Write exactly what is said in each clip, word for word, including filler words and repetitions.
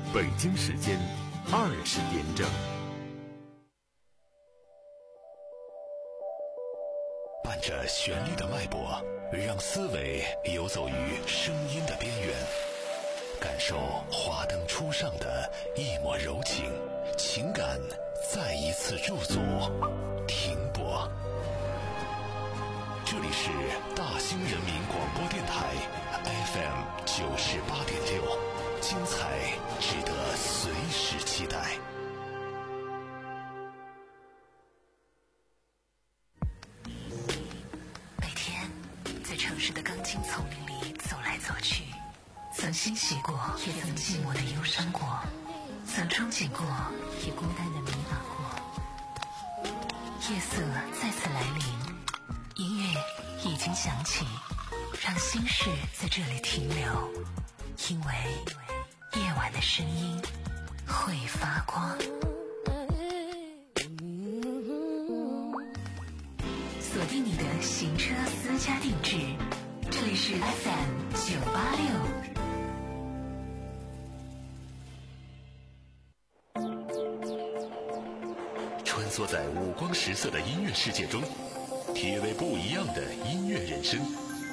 北京时间二十点整。 伴着旋律的脉搏，让思维游走于声音的边缘，感受华灯初上的一抹柔情，情感再一次驻足停泊。这里是大兴人民广播电台 F M 九十八点六，精彩值得随时期待。 每天在城市的钢筋丛林里走来走去，曾欣喜过，也曾寂寞的忧伤过，曾憧憬过，也孤单的迷茫过。夜色再次来临，音乐已经响起，让心事在这里停留，因为夜晚的声音会发光。锁定你的行车私家定制，这里是 F M 九八六。 穿梭在五光十色的音乐世界中，体味不一样的音乐人生。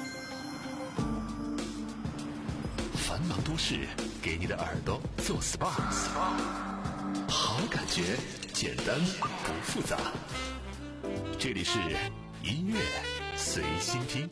繁忙都市给你的耳朵做 S P A， 好感觉简单不复杂。这里是音乐随心听。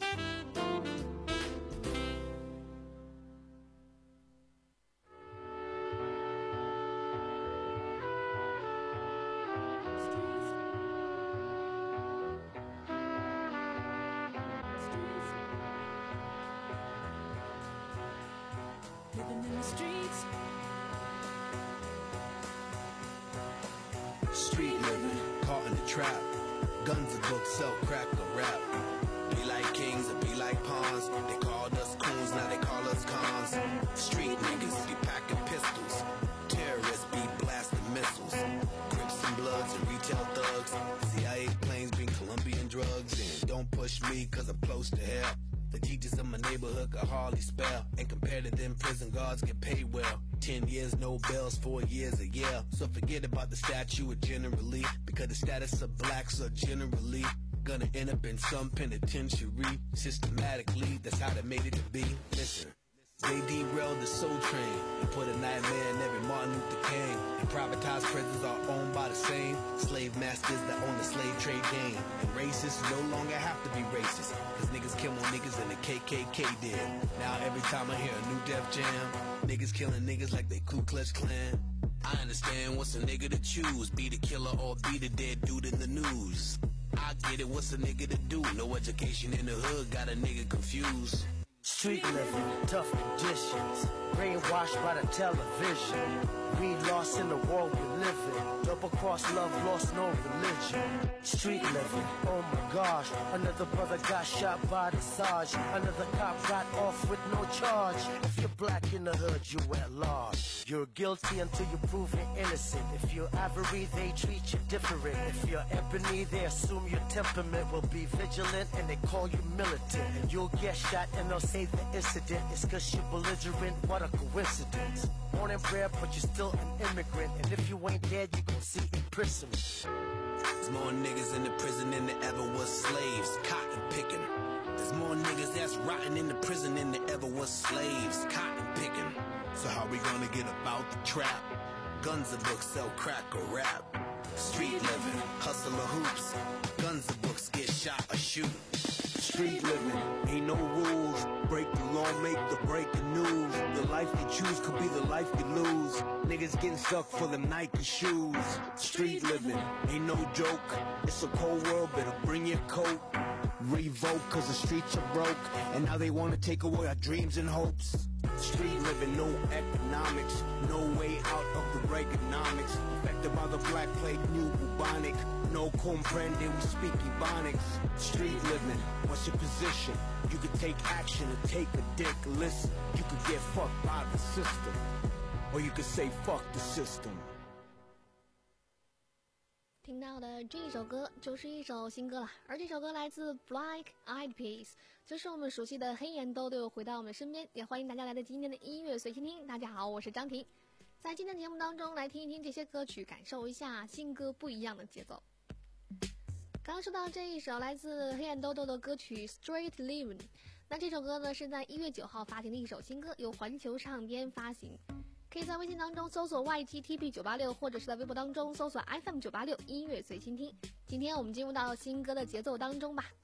Street living, caught in the trap. Guns and books sell crack or rap. Be like kings or be like pawns. They called us coons, now they call us cons. Street niggas be packing pistols. Terrorists be blasting missiles. Crips and Bloods and retail thugs. C I A planes bring Colombian drugs in. Don't push me cause I'm close to hell. The teachers in my neighborhood could hardly spell. And compared to them, prison guards get paid well. Ten years, no bells, four years a year. So forget about the statue of generally. Because the status of blacks are generally gonna end up in some penitentiary. Systematically, that's how they made it to be. Listen, they derailed the soul train and put a nightmare in every Martin Luther King. And privatized prisons are owned by the same slave masters that own the slave trade game. And racists no longer have to be racist, cause niggas kill more niggas than the K K K did. Now every time I hear a new Def Jam, niggas killing niggas like they Ku Klux Klan. I understand what's a nigga to choose, be the killer or be the dead dude in the news. I get it, what's a nigga to do? No education in the hood, got a nigga confused. Street living, tough conditions, brainwashed by the television. We lost in the world we live in. Double cross love, lost no religion. Street living, oh my gosh. Another brother got shot by the Sarge. Another cop got off with no charge. If you're black in the hood, you at large. You're guilty until you're proven innocent. If you're ivory, they treat you different. If you're ebony, they assume your temperament will be vigilant, and they call you militant. And you'll get shot and they'll say the incident is cause you're belligerent. What a coincidence. Born and bred, but you're still an immigrant. And if you ain't dead, you gon' see imprisonment. There's more niggas in the prison than there ever was slaves, cotton picking. There's more niggas that's rotting in the prison than there ever was slaves, cotton picking. So how we gonna get about the trap? Guns and books sell crack or rap. Street living, hustle or hoops. Guns and books get shot or shoot. Street living, ain't no rules. Break the law, make the breaking news. The life you choose could be the life you lose. Niggas getting stuck for them Nike shoes. Street living, ain't no joke. It's a cold world, better bring your coat. Revoke cause the streets are broke, and now they wanna take away our dreams and hopes. Street living, no economics, no way out of the Reaganomics. Affected by the black plague, new bubonic. No comprende, we speak Ebonics. Street living, what's your position? You could take action or take a dick. Listen, you could get fucked by the system, or you could say fuck the system. 听到的这一首歌就是一首新歌了，而这首歌来自 Black Eyed Peas， 就是我们熟悉的黑岩豆豆又回到我们身边，也欢迎大家来到今天的音乐随心听。大家好，我是张婷。 在今天节目当中来听一听这些歌曲，感受一下新歌不一样的节奏。刚刚说到这一首来自黑暗豆豆的歌曲 Street Living， 那这首歌呢是在一月九号发行的一首新歌，由环球唱片发行，可以在微信当中搜索 Y G T P 九八六， 或者是在微博当中搜索 F M 九八六 音乐随心听。今天我们进入到新歌的节奏当中吧。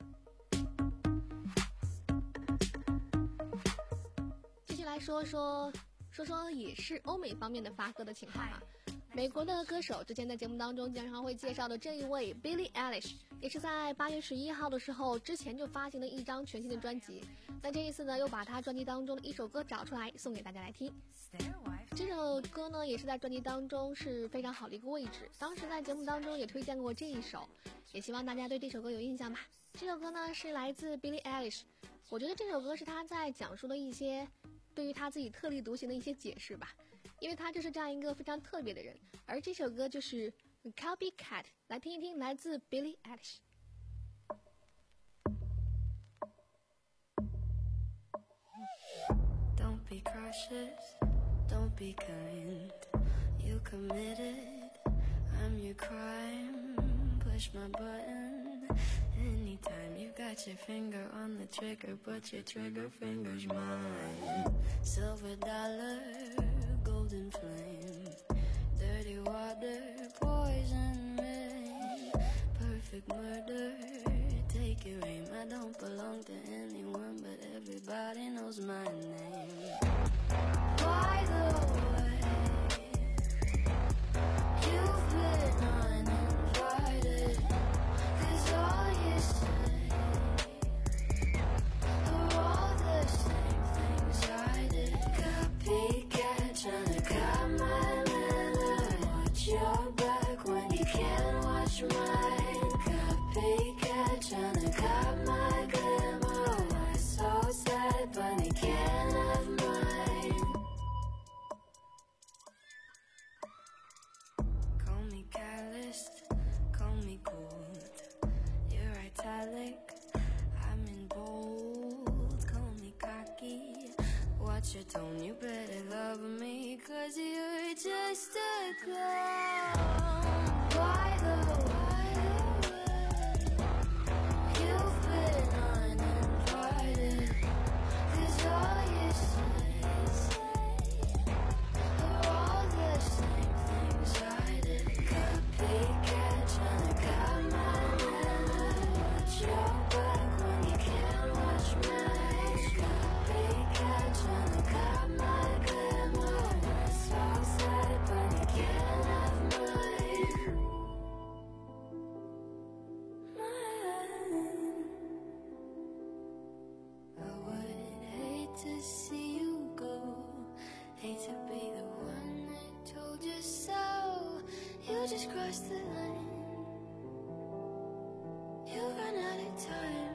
继续来说说说说也是欧美方面的发歌的情况啊。美国的歌手之前在节目当中经常会介绍的这一位 Billie Eilish， 也是在八月十一号的时候之前就发行了一张全新的专辑，那这一次呢又把他专辑当中的一首歌找出来送给大家来听。这首歌呢也是在专辑当中是非常好的一个位置，当时在节目当中也推荐过这一首，也希望大家对这首歌有印象吧。这首歌呢是来自 Billie Eilish， 我觉得这首歌是他在讲述的一些对于他自己特立独行的一些解释吧，因为他就是这样一个非常特别的人。而这首歌就是 Copycat， 来听一听来自 Billie Eilish。 Don't be cautious, don't be kind. You committed, I'm your crime. Push my button anytime. You got your finger on the trigger, but your trigger finger's mine. Silver dollar, golden flame, dirty water, poison rain, perfect murder. Take your aim. I don't belong to anyone, but everybody knows my name. By the way, you've been uninvited, 'cause all you say are all the same things I did. Copycat, tryna cut my melon. Watch your back when you can't watch mine. Copycat, tryna cut my glamour. Why so sad, but you can't have mine. Call me calloused, call me cold. You're italic, I'm in bold. Call me cocky, watch your tone. You better love me, 'cause you're just a clown. By the way, you've been uninvited, 'cause all you say are all the same things I did. Copycat, tryna cut my melon. Watch your back when you can't watch mine. Copycat, tryna cut my glamour. We're so sad, but you can't have mine. Mine. I would hate to see you go, hate to be the one that told you so. You just crossed the line, you ran out of time.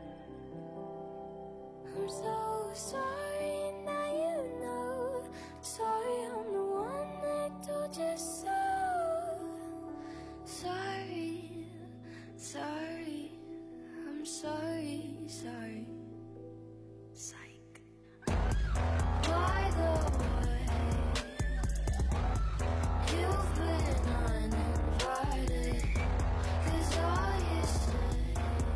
I'm so sorry, now you know. Sorry, I'm the one that told you so. Sorry, sorry, I'm sorry, sorry. Psych. By the way, you've been uninvited, 'cause all you say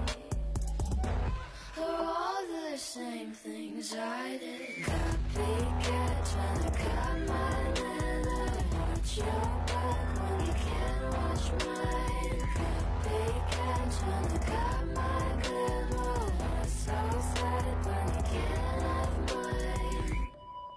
are all the same things I did. Copycat, tryna cut my melon. Watch your back when you can't watch mine. Copycat, tryna cut my glamour. We're so sad, but you can't have mine.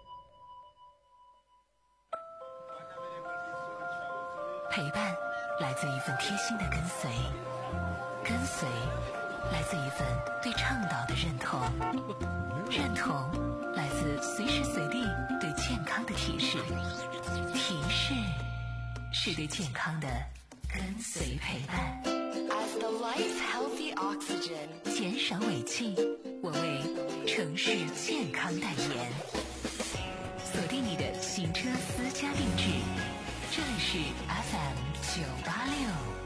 陪伴来自一份贴心的跟随，跟随来自一份对倡导的认同，认同来自随时随地对健康的提示，提示是对健康的跟随陪伴。As the life's healthy oxygen， 减少尾气，我为城市健康代言。锁定你的行车私家定制，这里是 F M 九八六。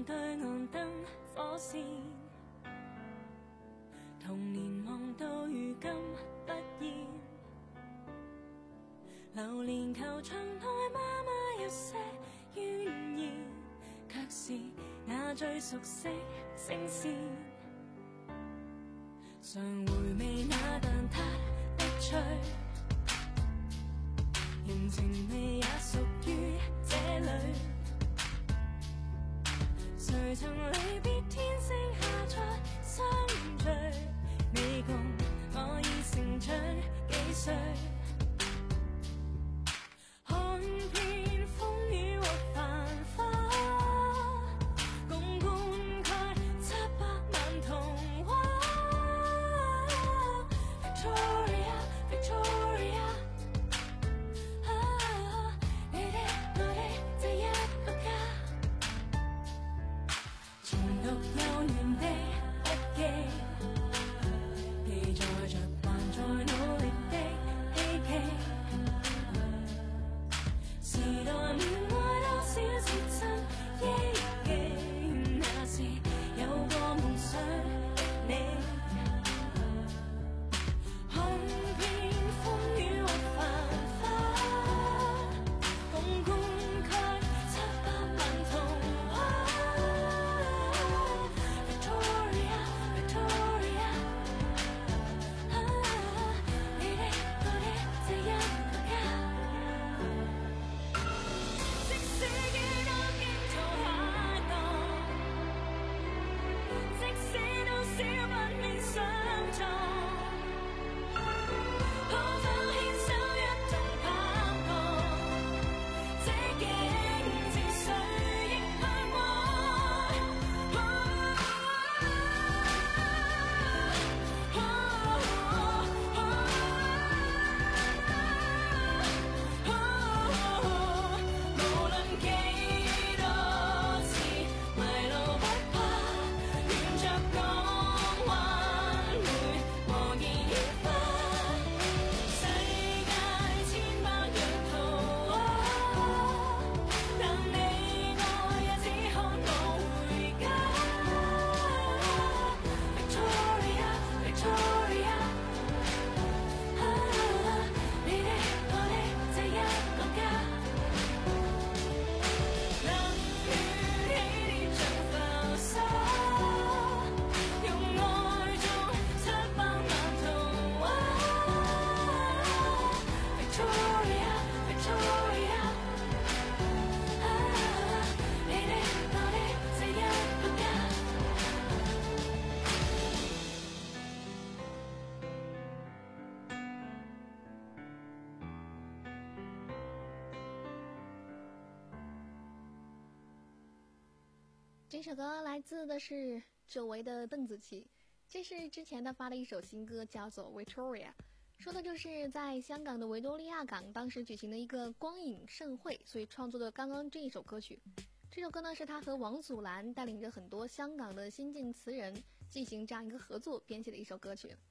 望對岸燈火線，童年望到如今不厭，流連球場內媽媽有些怨言，卻是那最熟悉聲線，常回味那蛋撻的趣，人情味也屬於這裡，誰曾離別天星下再相聚，你共我已成長幾歲，看遍風雨和繁花，共灌溉七百萬童話。Victoria, Victoria， 啊，你的我的這一個家，前讀幼年的筆記，記載着還在努力的希冀，時代戀愛多少次真憶記，那時有過夢想的你，看遍風雨和繁花，共灌溉七百萬童話。Victoria, Victoria， 啊，你的我的這一個家，即使幾多驚濤駭浪，即使多少不免相撞，可否牽手一同拍檔？這境至誰亦向往。無論幾多次迷路不怕，沿着港灣會和然顯化，世界千百樣圖畫，但你我也只看我回家。Victoria, Victoria， 啊，你的我的這一個家，冷血起跌像浮沙，用愛種七百萬童話。Victoria, Victoria， 啊，你的我的這一個家。 这首歌来自的是久违的邓紫棋，这是之前他发的一首新歌，叫做 Victoria， 说的就是在香港的维多利亚港当时举行的一个光影盛会，所以创作的刚刚这一首歌曲。这首歌呢是他和王祖蓝带领着很多香港的新晋词人进行这样一个合作编写的一首歌曲。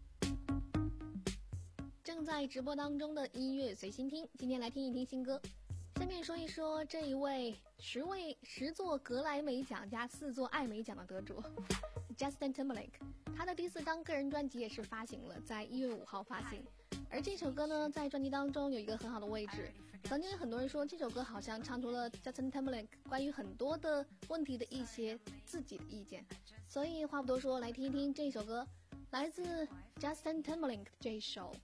正在直播当中的音乐随心听，今天来听一听新歌。下面说一说这一位十位十座格莱美奖加四座艾美奖的得主 Justin Timberlake， 他的第四张个人专辑也是发行了，在一月五号发行。而这首歌呢，在专辑当中有一个很好的位置。曾经有很多人说这首歌好像唱出了 Justin Timberlake 关于很多的问题的一些自己的意见，所以话不多说，来听一听这首歌，来自 Justin Timberlake 的这一首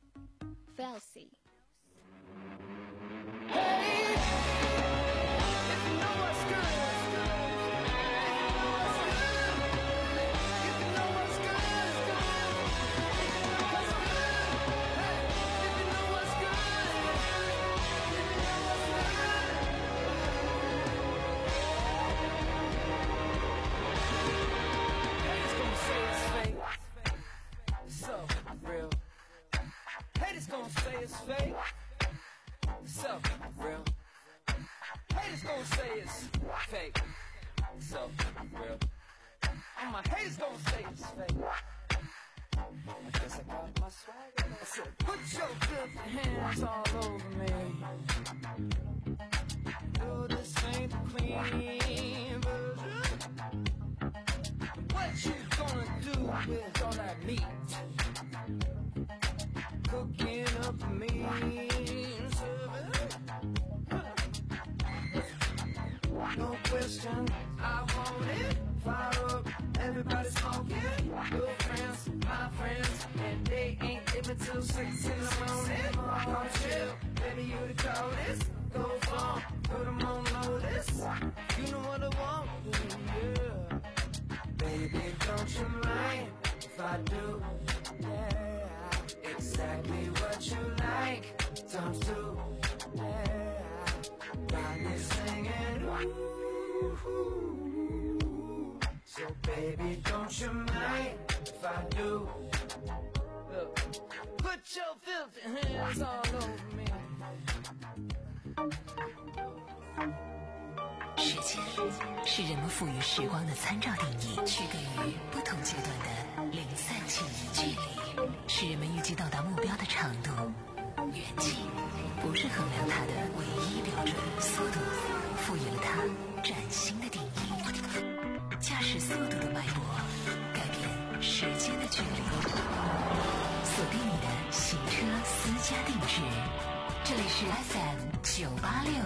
Fake。So, so real. Haters gonna say it's fake. So real. Hey, haters gonna say it's fake. So real. Oh, my haters gonna say it's fake. Put your filthy hands all over me. No, this ain't the clean version. station. I want it. Fire up, everybody smoking. Your friends, my friends, and they ain't living till six in the morning. Come chill, baby, you the coldest. Go far, put them on notice. You know what I want, yeah. Baby, don't you mind if I do? Yeah, exactly what you like. Don't do, yeah. Got me singing, ooh. So baby, don't you mind if I do? Look, put your filthy hands all over me. 时间是人们赋予时光的参照定义，区隔于不同阶段的零散性距离，是人们预计到达目标的长度。远近不是衡量它的唯一标准，速度赋予了它崭新的定义。驾驶速度的脉搏，改变时间的距离。锁定你的行车私家定制，这里是 F M 九八六。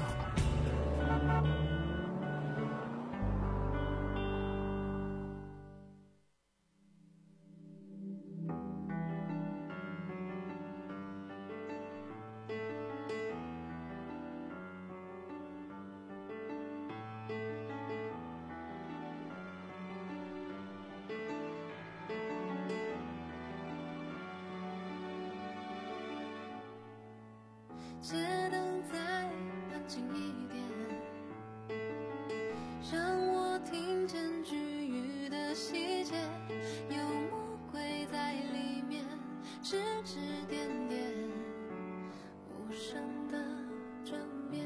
街灯再安静一点，让我听见飓雨的细节，有魔鬼在里面指指点点，无声的转变，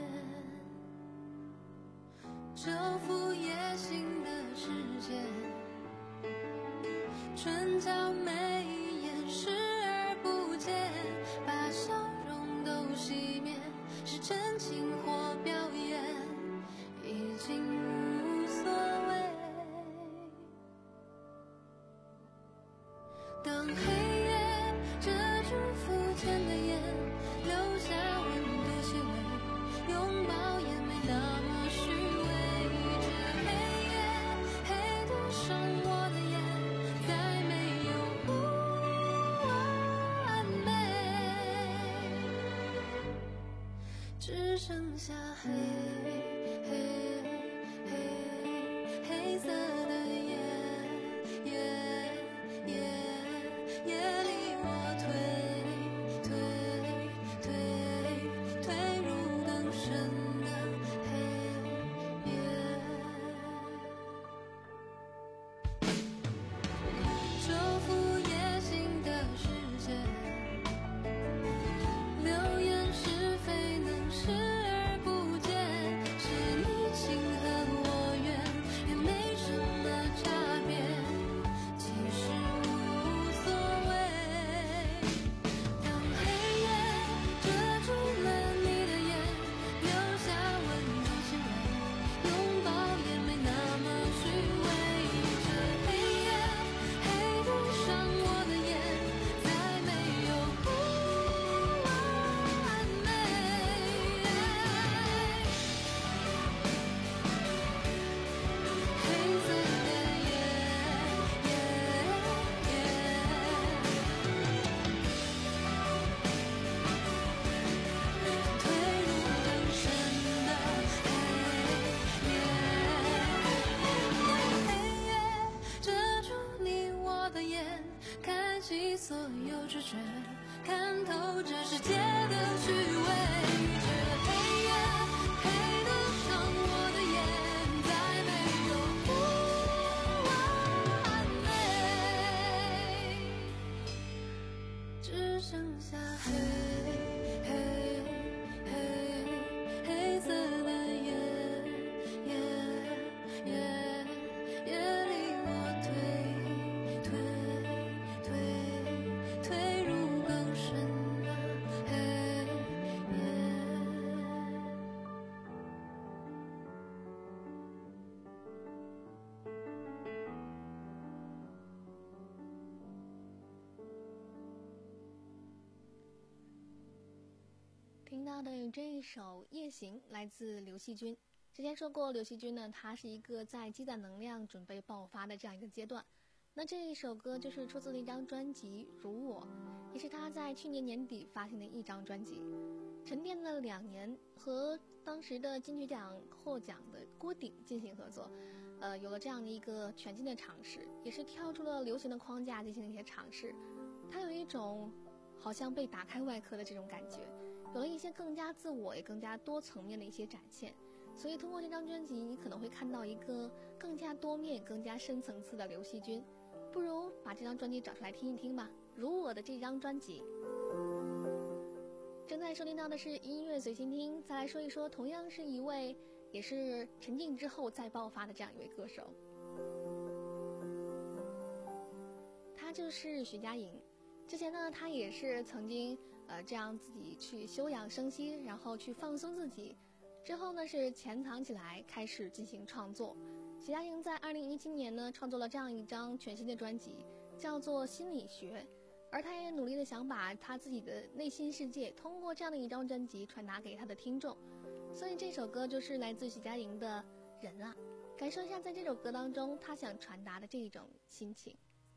这副野性的世界，唇角眉眼视而不见，把笑都熄灭，是真情或表演，已经无所谓。当黑夜遮住肤浅的眼，留下温度气味，拥抱也没那么虚伪。这黑夜黑得伤我的眼，再没有不完美。只剩下黑黑黑黑色的夜夜夜夜里，我退退退退入更深的黑夜。这副野性的世界，流言是非能视而不见，是你情和我愿，也没什么差别，其实无所谓。当黑夜遮住了你的眼，留下温度气味，拥抱也没那么虚伪。这黑夜黑得伤我的眼，再没有不完美。黑色的夜夜夜，退入更深的黑夜。黑夜遮住你我的眼，开启所有直觉，看透这世界的虚伪。这黑夜黑得伤我的眼，再没有不完美，只剩下黑黑黑黑色的夜夜夜夜里，我退退退退入更深的黑夜。 听到的这一首《夜行》来自刘惜君。 之前说过，刘惜君呢，她是一个在积攒能量、准备爆发的这样一个阶段。那这一首歌就是出自那张专辑《如我》，也是她在去年年底发行的一张专辑。沉淀了两年，和当时的金曲奖获奖的郭顶进行合作，呃，有了这样的一个全新的尝试，也是跳出了流行的框架进行了一些尝试。它有一种好像被打开外壳的这种感觉，有了一些更加自我也更加多层面的一些展现。所以通过这张专辑，你可能会看到一个更加多面、更加深层次的刘惜君。不如把这张专辑找出来听一听吧，如我的这张专辑。正在收听到的是音乐随心听，再来说一说同样是一位也是沉静之后再爆发的这样一位歌手，他就是徐佳莹。之前呢，他也是曾经呃这样自己去休养生息，然后去放松自己，之后呢是潜藏起来开始进行创作。徐佳莹在二零一七年呢创作了这样一张全新的专辑，叫做《心理学》。而他也努力的想把他自己的内心世界通过这样的一张专辑传达给他的听众，所以这首歌就是来自徐佳莹的《人啊》，感受一下在这首歌当中他想传达的这一种心情。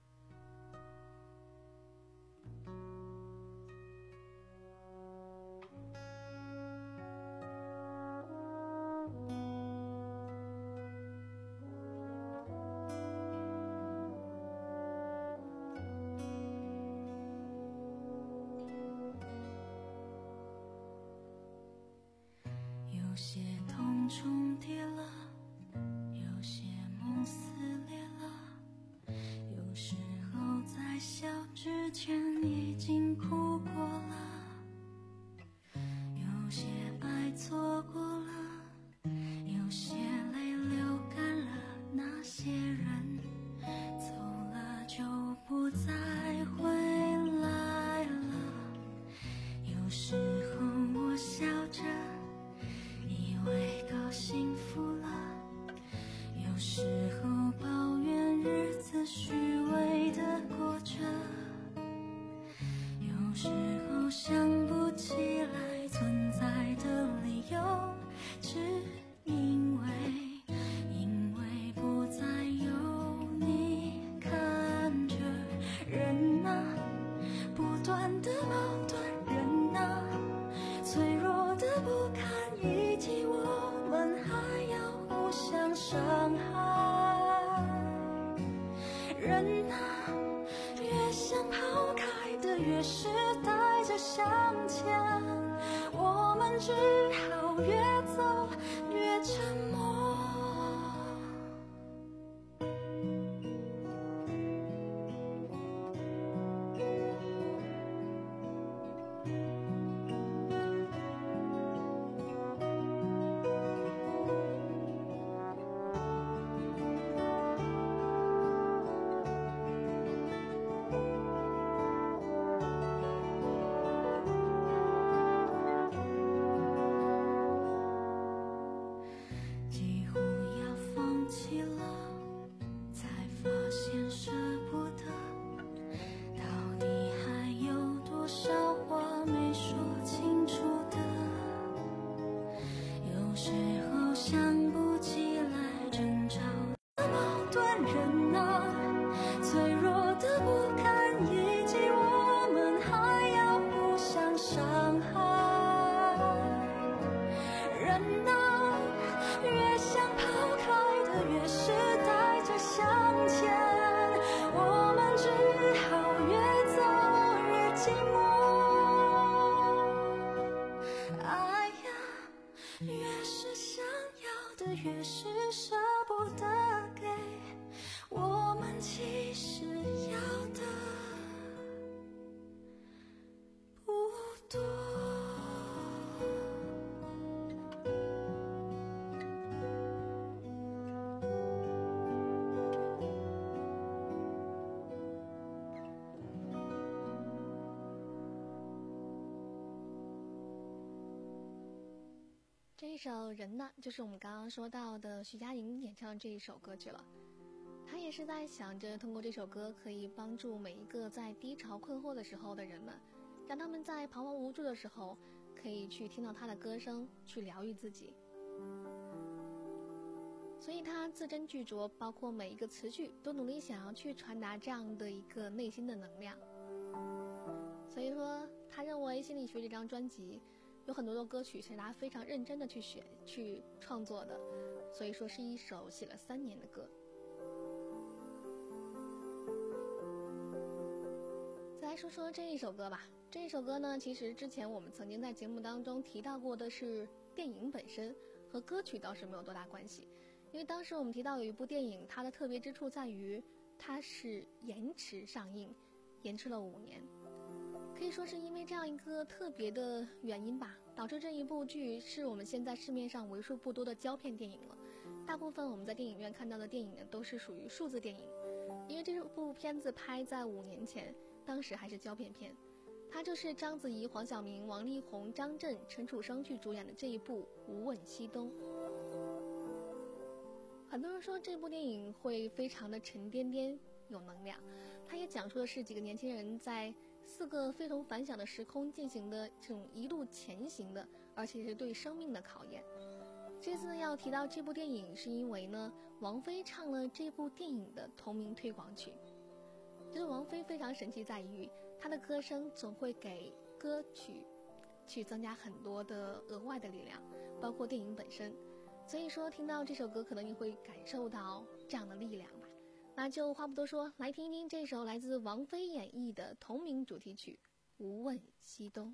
有些痛重叠了，有些梦撕裂了，有时候在笑之前已经哭过了，有些爱错过了，有些泪流干了，那些人走了就不再回来了，有时候我笑着以为够幸福了，有时候抱怨日子虚伪的过着，有时候想不起来存在的理由，只因为因为不再有你看着。人啊，不断的矛盾，人啊，脆弱的不堪一击，我们还要互相伤害。人啊，越想抛开的越是带着向前，我们只好越走越沉默。几乎要放弃了，才发现舍不得，到底还有多少话没说清楚的，有时候想不起来争吵的矛盾。人啊，脆弱的不堪一击，我们还要互相伤害。人啊，越想抛开的越是带着向前，我们只好越走越寂寞。爱呀，越是想要的越是舍不得给，我们其实要的不多。 这一首《人呢》就是我们刚刚说到的徐佳莹演唱的这一首歌曲了。她也是在想着通过这首歌可以帮助每一个在低潮困惑的时候的人们，让他们在彷徨无助的时候可以去听到她的歌声，去疗愈自己。 所以他字斟句酌，包括每一个词句都努力想要去传达这样的一个内心的能量。所以说他认为心理学这张专辑有很多的歌曲是他非常认真的去选去创作的，所以说是一首写了三年的歌。再来说说这一首歌吧。这一首歌呢，其实之前我们曾经在节目当中提到过的是电影本身，和歌曲倒是没有多大关系。因为当时我们提到有一部电影，它的特别之处在于它是延迟上映，延迟了五年。可以说是因为这样一个特别的原因吧，导致这一部剧是我们现在市面上为数不多的胶片电影了。大部分我们在电影院看到的电影呢，都是属于数字电影。因为这部片子拍在五年前，当时还是胶片片。它就是章子怡、黄晓明、王力宏、张震、陈楚生去主演的这一部《无问西东》。很多人说这部电影会非常的沉甸甸有能量，它也讲述的是几个年轻人在四个非同凡响的时空进行的这种一路前行的，而且是对生命的考验。这次要提到这部电影，是因为呢，王菲唱了这部电影的同名推广曲。觉得王菲非常神奇在于，她的歌声总会给歌曲去增加很多的额外的力量，包括电影本身。所以说听到这首歌，可能你会感受到这样的力量吧。那就话不多说，来听一听这首来自王菲演绎的同名主题曲《无问西东》。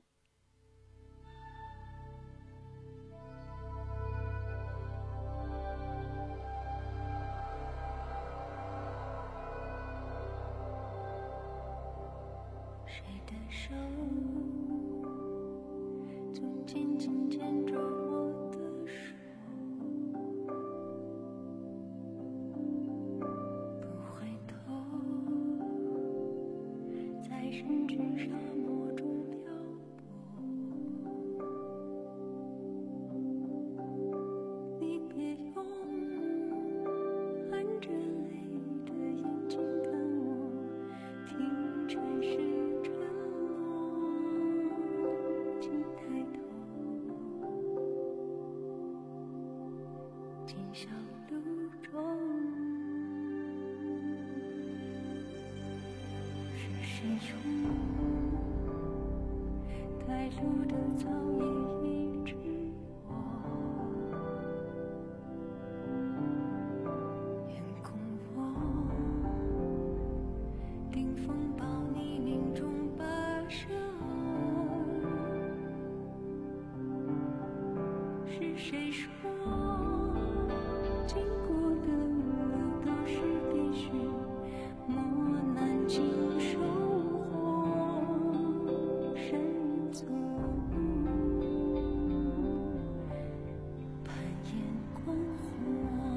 谁的手总紧紧牵着我的手，不回头，在深沉沙漠中漂泊。你别用含着泪的眼睛看我，听尘世小路中，是谁说带路的草也一直我，眼空我顶风暴泥泞中跋涉，是谁说经过的路都是必须磨难经收获，山人走攀岩光火，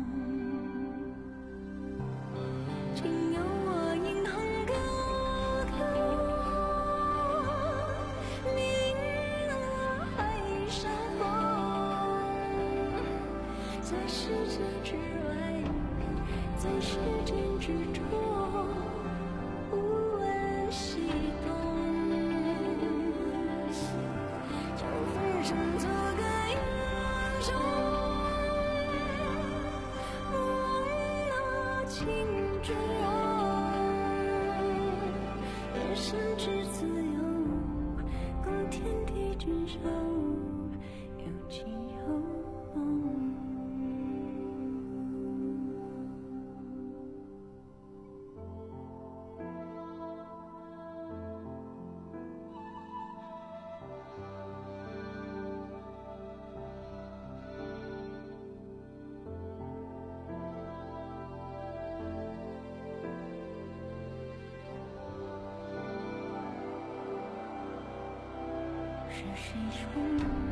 仅有我引吭高歌，明了海上在世界之外，在时间之中，无问西东，就分身做个英雄，梦那情之有，也深知自由，共天地之手，有情有梦。是谁说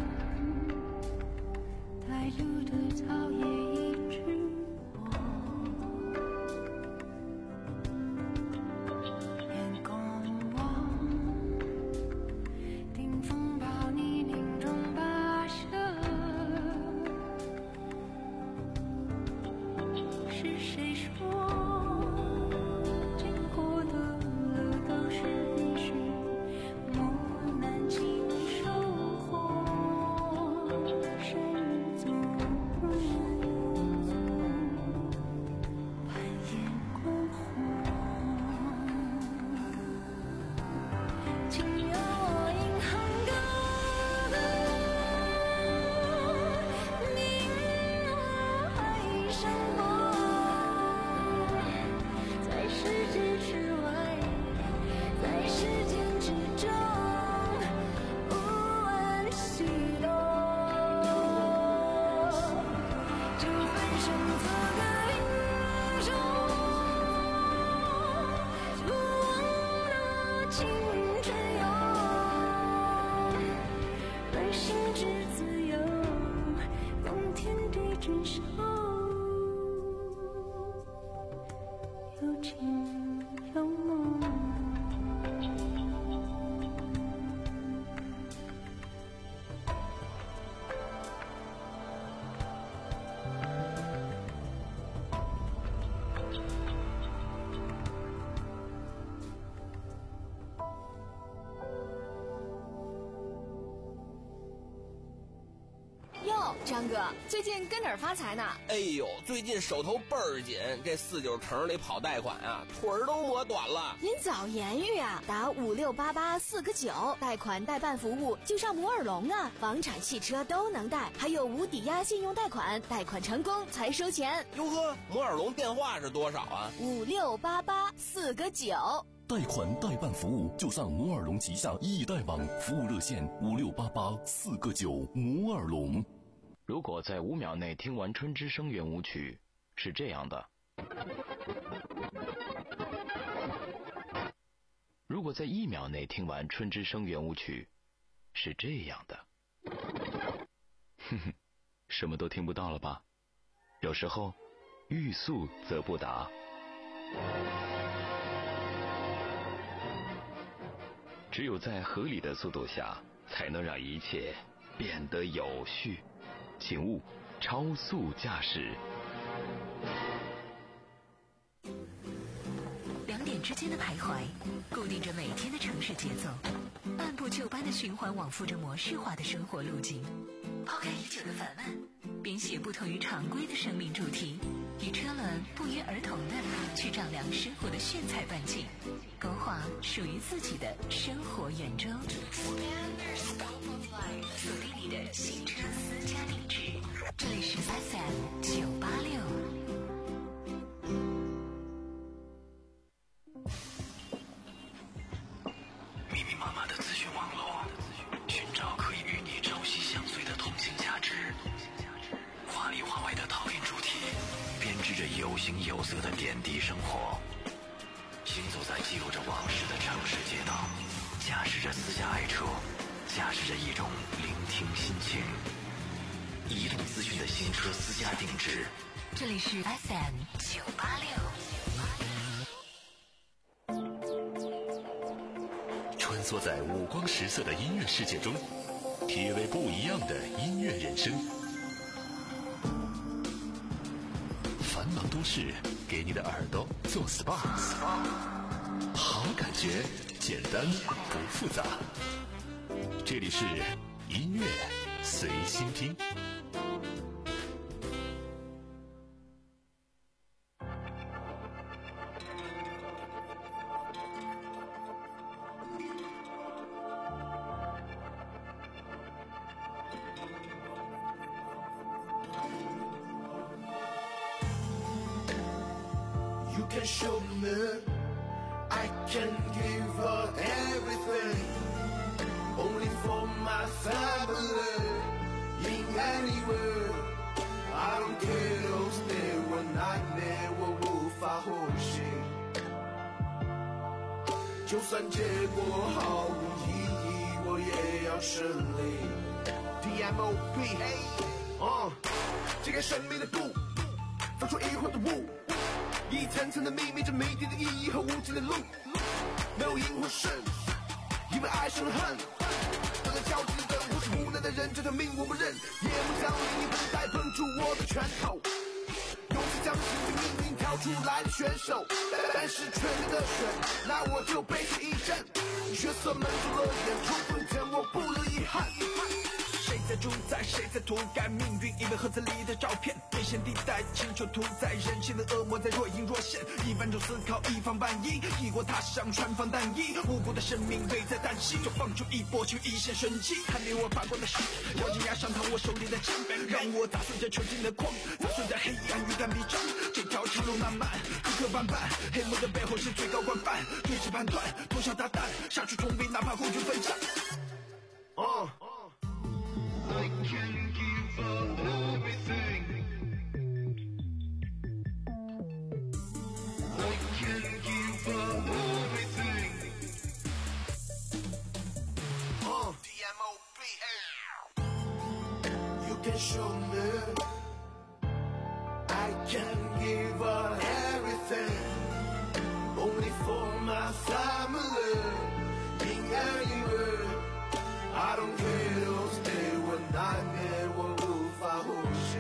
带路的草也一直我，眼光望顶风暴泥泞中跋涉，是谁说经过的路都是必须磨难经收获，谁人走选择的英雄，不忘那青春勇，而心之自由，用天地之手，有情有梦。 哟，张哥，最近跟哪儿发财呢？ 哎呦，最近手头倍儿紧，这四九城里跑贷款啊，腿儿都磨短了。 您早言语啊，打五六八八四个九，贷款代办服务就上摩尔龙啊，房产、汽车都能贷，还有无抵押信用贷款，贷款成功才收钱。 哟呵，摩尔龙电话是多少啊？ 五六八八四个九。 贷款代办服务就上摩尔龙旗下易贷网服务热线五六八八四个九摩尔龙。 如果在五秒内听完春之声圆舞曲，是这样的；如果在一秒内听完春之声圆舞曲，是这样的。哼哼，什么都听不到了吧？有时候，欲速则不达。只有在合理的速度下，才能让一切变得有序。请勿超速驾驶。 两点之间的徘徊，固定着每天的城市节奏，按部就班的循环往复着模式化的生活路径。抛开已久的烦闷，编写不同于常规的生命主题，与车轮不约而同的去丈量生活的炫彩半径，勾画属于自己的生活圆周。锁定你的新车私家定制，这里是 F M 九八六。 密密麻麻的资讯网络，寻找可以与你朝夕相随的同性价值。华里华外的讨厌主题，编织着有形有色的点滴生活。行走在记录着往事的城市街道，驾驶着私家爱车，驾驶着一种聆听心情。移动资讯的新车私家定制， 这里是 F M 九八六。 穿梭在五光十色的音乐世界中，体味不一样的音乐人生。繁忙都市给你的耳朵做 S P A， 好感觉，简单不复杂。这里是音乐随心听。 You can show me, I can give her everything, only for my family, in anywhere. I don't care those there were nightmare 我无法呼吸，就算结果毫无意义，我也要胜利。D M O P， 哦，揭开神秘的布，放出疑惑的雾。一层层的秘密，这谜底的意义和无尽的路，没有赢或胜，因为爱上了恨。等待交集的等，或是无奈的人，这条命我不认。夜幕降临，你等待碰触我的拳头，勇气将心境命运跳出来的选手，但是全力的选，那我就悲剧一阵。角色们住了眼，冲锋前我不留遗憾。谁在主宰，谁在涂改命运？一本盒子里的照片，危险地带，请求屠宰人性的恶魔在若隐若现。一分钟思考，一方半一，异国他乡穿防弹衣，无辜的生命危在旦夕，就放出一波，求一线生机。看见我发光的手，咬紧牙上膛我手里的剑，让我砸碎这囚禁的光，砸碎这黑暗与干逼症。这条长路漫漫，磕磕绊绊，黑幕的背后是最高惯犯，对峙判断，投降大胆，杀出重围，哪怕孤军奋战。哦。I can give her everything, can show me I can give up everything only for my family. 应爱一个 I don't care those days when nightmare 我无法呼吸，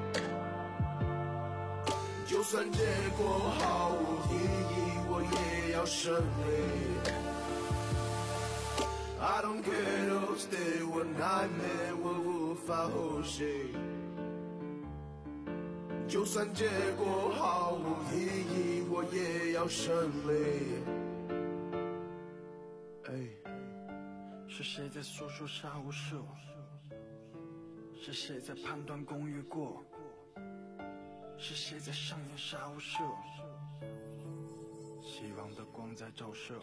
就算结果毫无意义，我也要胜利。I don't care those days when nightmare 我无法呼吸，就算结果毫无意义，我也要胜利。 是谁在诉说杀无赦？是谁在判断公与过？是谁在上演杀无赦？希望的光在照射。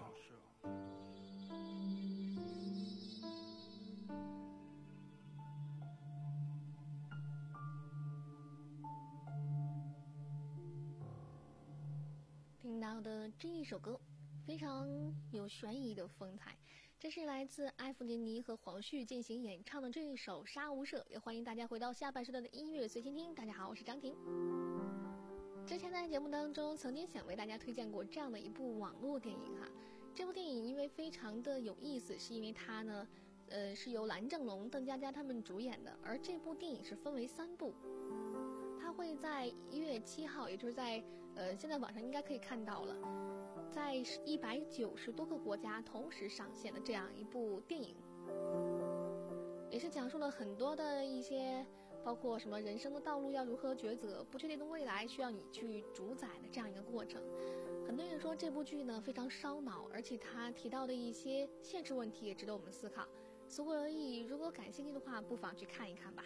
听到的这一首歌非常有悬疑的风采，这是来自艾弗林尼和黄旭进行演唱的这一首《杀无赦》，也欢迎大家回到下半时段的音乐随心听。大家好，我是张婷。之前在节目当中曾经想为大家推荐过这样的一部网络电影哈，这部电影因为非常的有意思，是因为它呢，呃，是由蓝正龙、邓家佳他们主演的，而这部电影是分为三部。它会在一月七号，也就是在呃现在网上应该可以看到了，在一百九十多个国家同时上线的这样一部电影，也是讲述了很多的一些，包括什么人生的道路要如何抉择，不确定的未来需要你去主宰的这样一个过程。很多人说这部剧呢非常烧脑，而且它提到的一些现实问题也值得我们思考。所以如果感兴趣的话，不妨去看一看吧。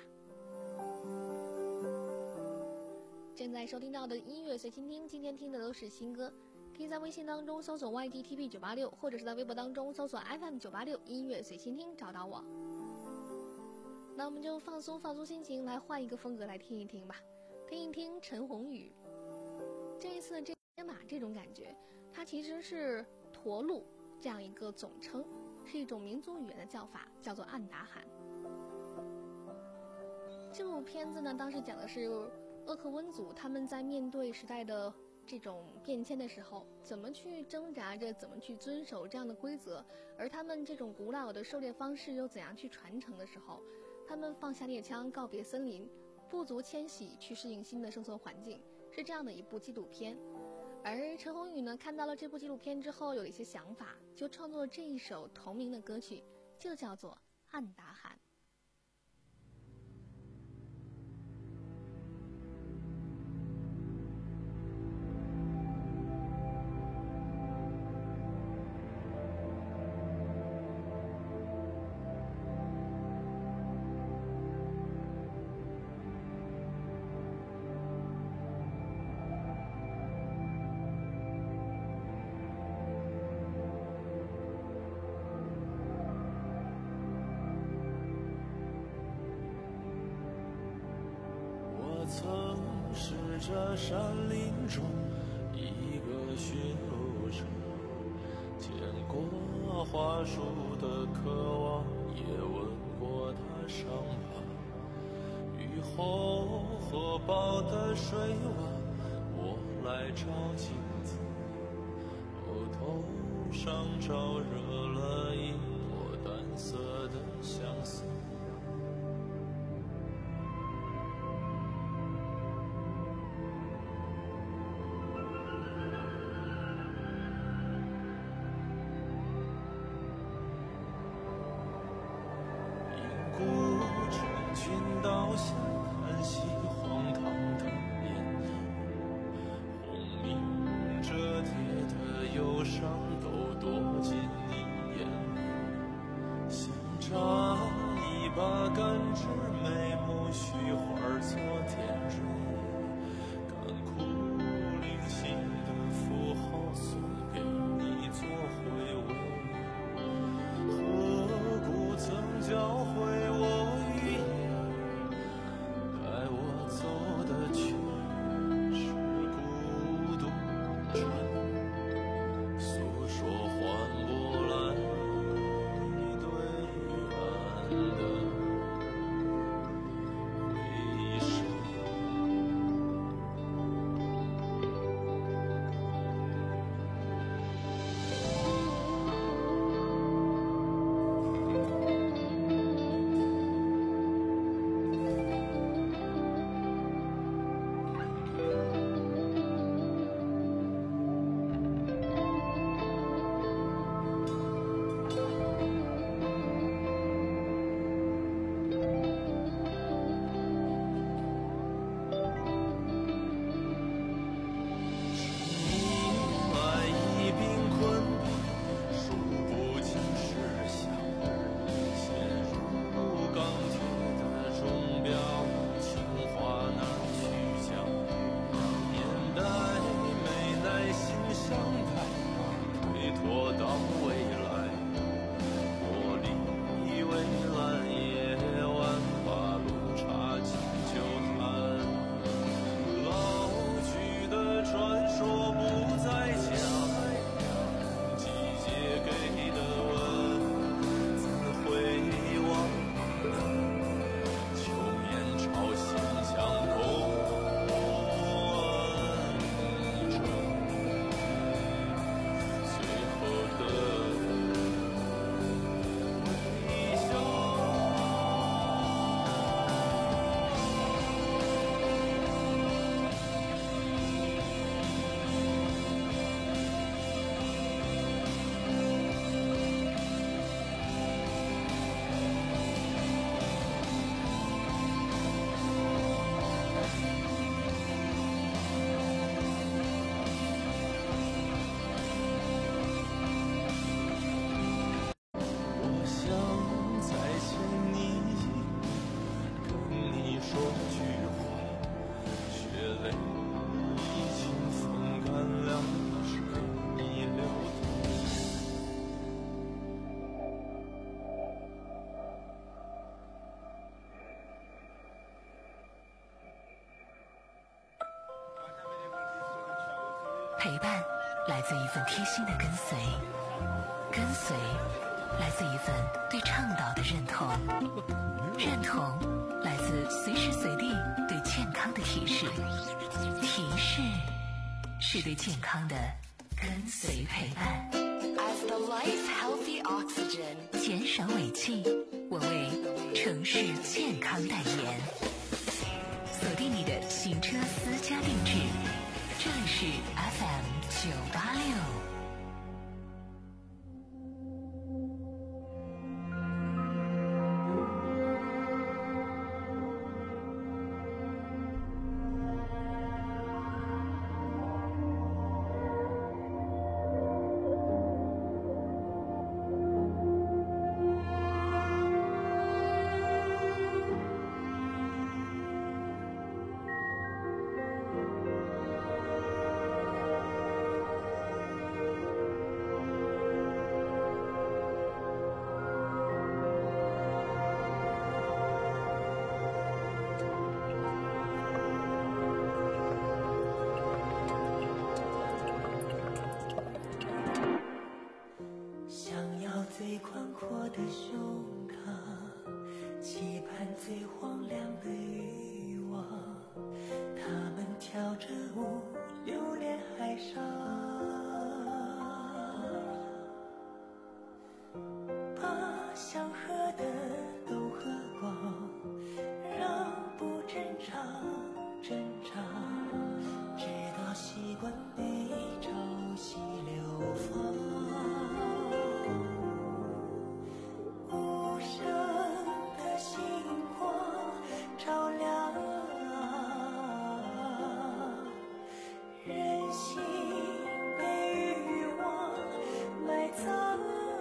正在收听到的音乐随心听，今天听的都是新歌，可以在微信当中搜索 Y D T P 九八六， 或者是在微博当中搜索 F M 九八六 音乐随心听找到我。那我们就放松放松心情，来换一个风格来听一听吧，听一听陈鸿宇。这一次这天马这种感觉，它其实是驼鹿这样一个总称，是一种民族语言的叫法，叫做暗达罕。这部片子呢，当时讲的是鄂克温族他们在面对时代的这种变迁的时候，怎么去挣扎着，怎么去遵守这样的规则，而他们这种古老的狩猎方式又怎样去传承的时候，他们放下猎枪，告别森林，部族迁徙去适应新的生存环境，是这样的一部纪录片。而陈鸿宇呢，看到了这部纪录片之后有了一些想法，就创作了这一首同名的歌曲，就叫做《暗达罕》。 曾是这山林中一个驯鹿者，见过花树的渴望，也闻过它伤疤。雨后河堡的水洼，我来照镜子，哦，头上照热了一朵淡色的相思。倒下叹息荒唐的年年，轰鸣折叠的忧伤都躲进你眼里，像扎一把甘蔗，眉目虚花做点缀，干枯零星的符号送给你做回味，何故曾教会我陪伴来自一份贴心的跟随，跟随来自一份对倡导的认同，认同来自随时随地对健康的提示，提示是对健康的跟随陪伴。 As the life healthy oxygen， 减少尾气，我为城市健康代言。锁定你的行车私家定制，这里是 F M 九八六。 最宽阔的胸膛，期盼最荒凉的欲望，他们跳着舞留恋海上，把想喝的都喝光，让不正常正常，直到习惯被潮汐流放。照亮人心被欲望埋葬，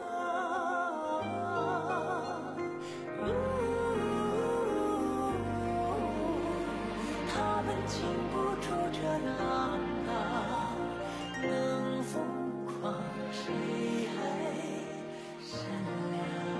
他们禁不住这浪荡，能疯狂谁还善良？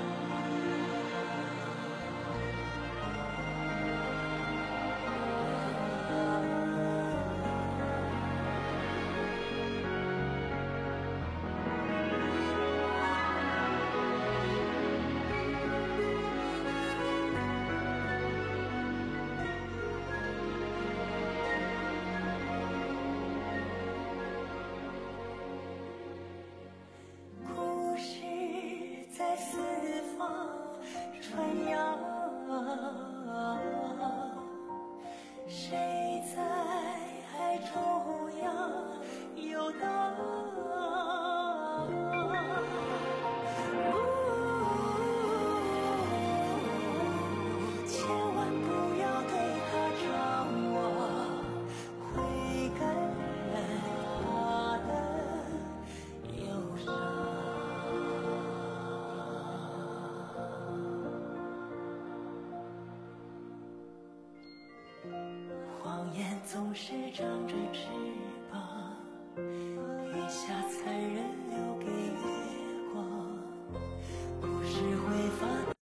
四方传扬，谁在海中央游荡？千万不要对他张望，会感染他的忧伤。谎言总是长着翅膀，雨下残忍留给月光，故事会发。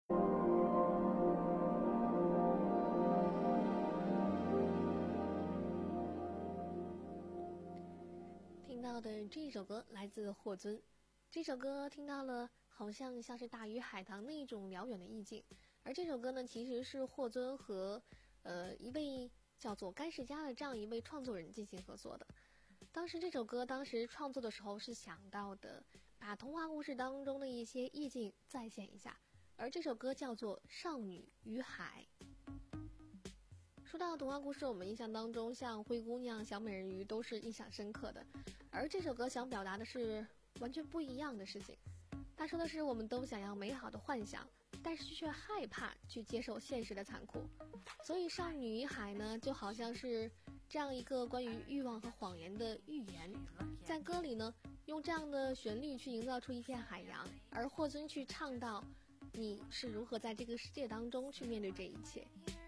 听到的这首歌来自霍尊，这首歌听到了好像像是大鱼海棠那种辽远的意境，而这首歌呢其实是霍尊和呃一位叫做甘世佳的这样一位创作人进行合作的。当时这首歌当时创作的时候是想到的把童话故事当中的一些意境再现一下，而这首歌叫做《少女与海》。说到童话故事，我们印象当中像灰姑娘、小美人鱼都是印象深刻的，而这首歌想表达的是完全不一样的事情。他说的是我们都想要美好的幻想，但是却害怕去接受现实的残酷。所以少女与海呢，就好像是这样一个关于欲望和谎言的寓言，在歌里呢用这样的旋律去营造出一片海洋，而霍尊去唱到你是如何在这个世界当中去面对这一切。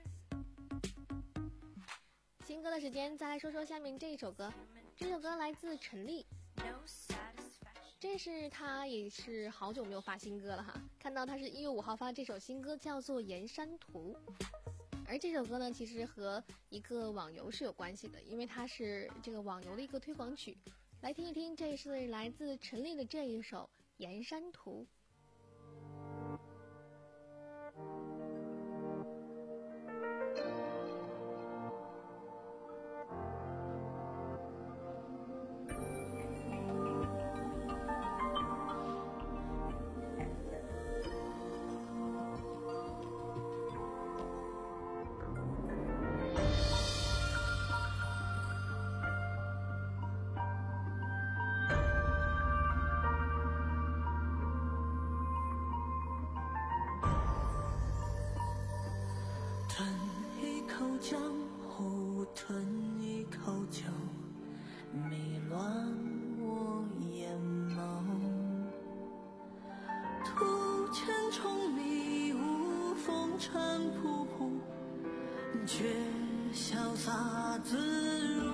新歌的时间，再来说说下面这一首歌。这首歌来自陈粒，这是他也是好久没有发新歌了哈。看到他是一月五号发这首新歌，叫做《盐山图》。而这首歌呢，其实和一个网游是有关系的，因为它是这个网游的一个推广曲。 来听一听，这是来自陈粒的这一首《沿山图》。 吞一口江湖，吞一口酒，迷乱我眼眸。途千重迷雾，风尘仆仆，却潇洒自如。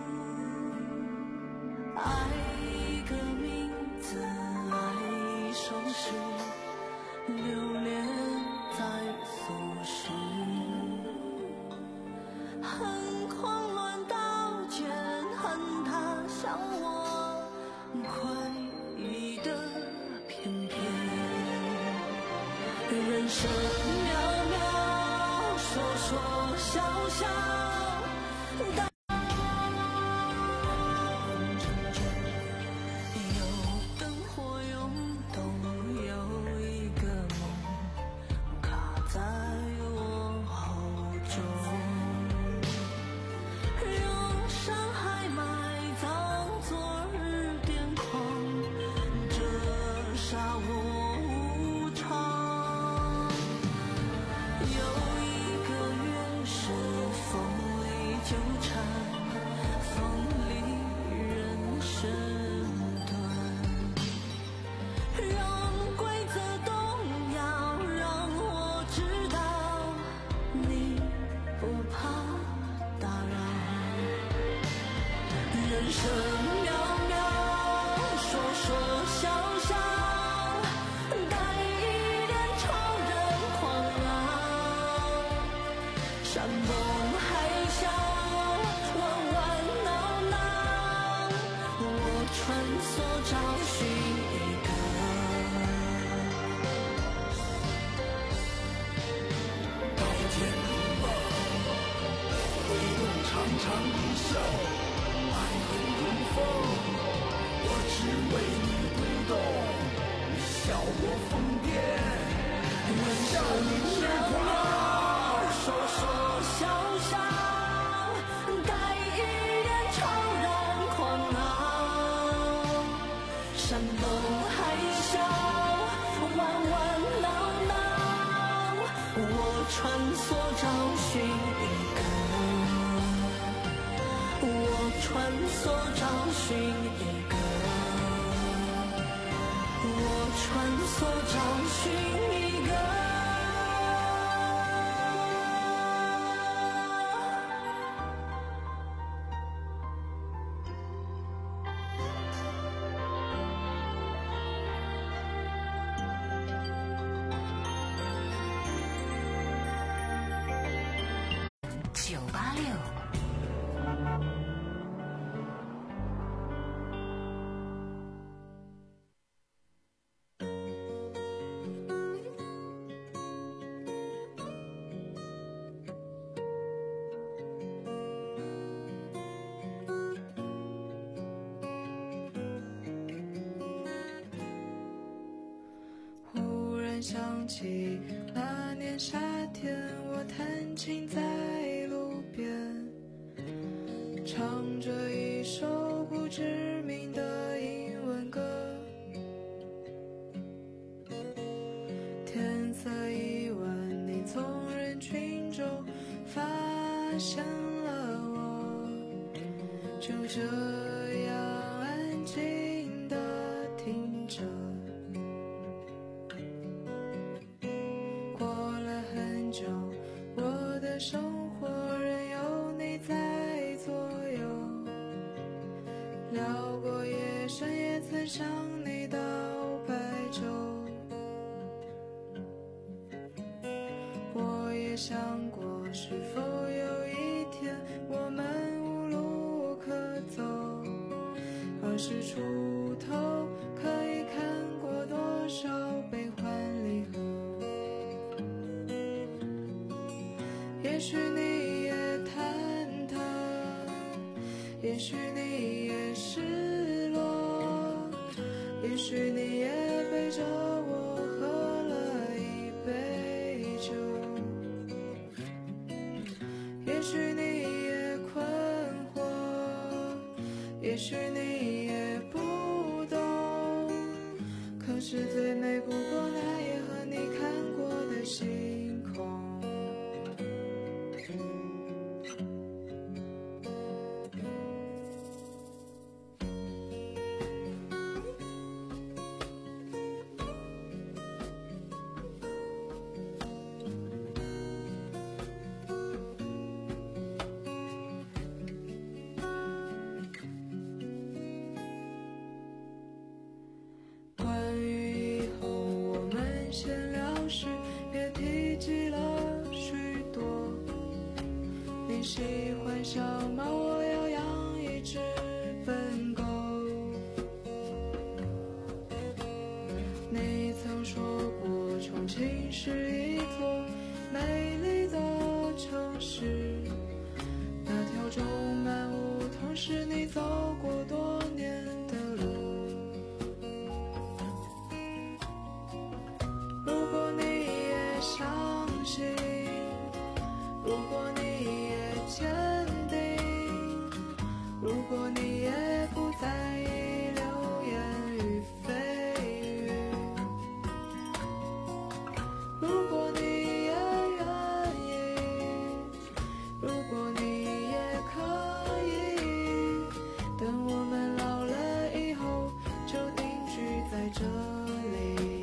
爱一个名字，爱一首诗，留恋在俗世。恨狂乱刀剑，恨他向我快意的翩翩。人生渺渺，说说笑笑，有灯火涌动，有一个梦卡在我喉中。让山海埋葬昨日癫狂，折杀我无常。有一个月是风里纠缠，风里人生断。让规则动摇，让我知道你不怕打扰。人生渺渺，说说笑笑，带一点超人狂傲。山崩海啸，弯弯闹闹，我穿梭找寻一个刀剑如梦，挥动长长一笑。爱恨如风，我只为你不动，你笑我疯癫，我笑你痴狂。说说笑笑，带一点超然狂傲。山崩海啸，弯弯闹闹，我穿梭找寻一个。我穿梭找寻一个，我穿梭找寻一个。 九八六。 忽然想起那年夏天，我弹琴在路边，唱着一首不知名的英文歌。天色已晚，你从人群中发现了我，就这样安静地听着。过了很久，我的生活仍有你在左右。聊过夜深，也曾想你到白昼。我也想过，是否有一天我们无路可走，而十出头，可以看过多少悲欢离合。也许你也忐忑，也许你也失落，也许你也背着我喝了一杯酒，也许你也困惑，也许你也不懂，可是最美不过那夜和你看过的星空。关于以后我们闲聊时也提及了许多，你喜欢小猫，我要养一只笨狗。你曾说过重庆是一座美丽的城市，那条种满梧桐是你走过多年的路。如果你也相信，如果你也坚定，如果你也不在意流言与蜚语，如果你也愿意，如果你也可以，等我们老了以后就定居在这里。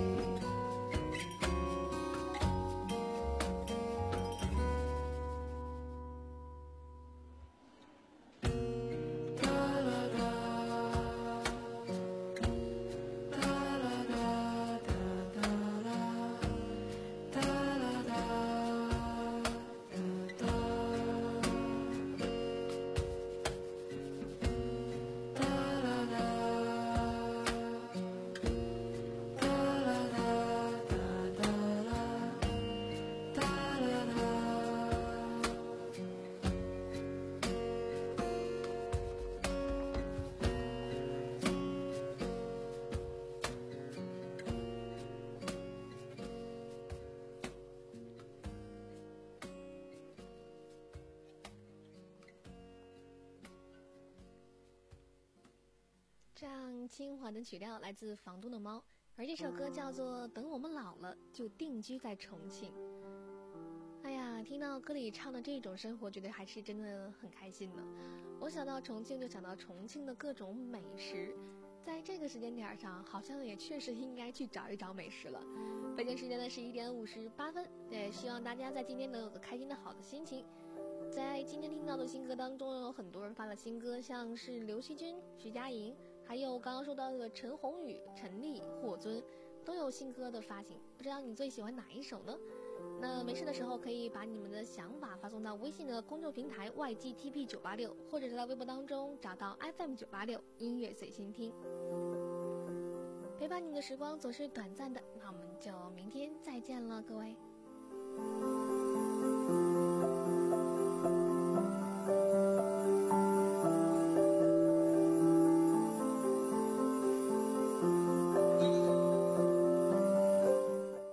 这样轻缓的曲调来自房东的猫，而这首歌叫做《等我们老了就定居在重庆》。哎呀，听到歌里唱的这种生活，觉得还是真的很开心的。我想到重庆就想到重庆的各种美食，在这个时间点上，好像也确实应该去找一找美食了。北京时间的十一点五十八分，也希望大家在今天能有个开心的好的心情。在今天听到的新歌当中，有很多人发了新歌，像是刘惜君、徐佳莹，还有刚刚说到的陈鸿宇、陈粒、霍尊，都有新歌的发行。不知道你最喜欢哪一首呢？那没事的时候可以把你们的想法发送到微信的公众平台 Y G T P 九八六，或者是在微博当中找到 F M 九八六音乐随心听。陪伴你的时光总是短暂的，那我们就明天再见了，各位。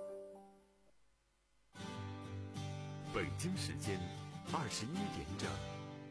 北京时间二十一点整。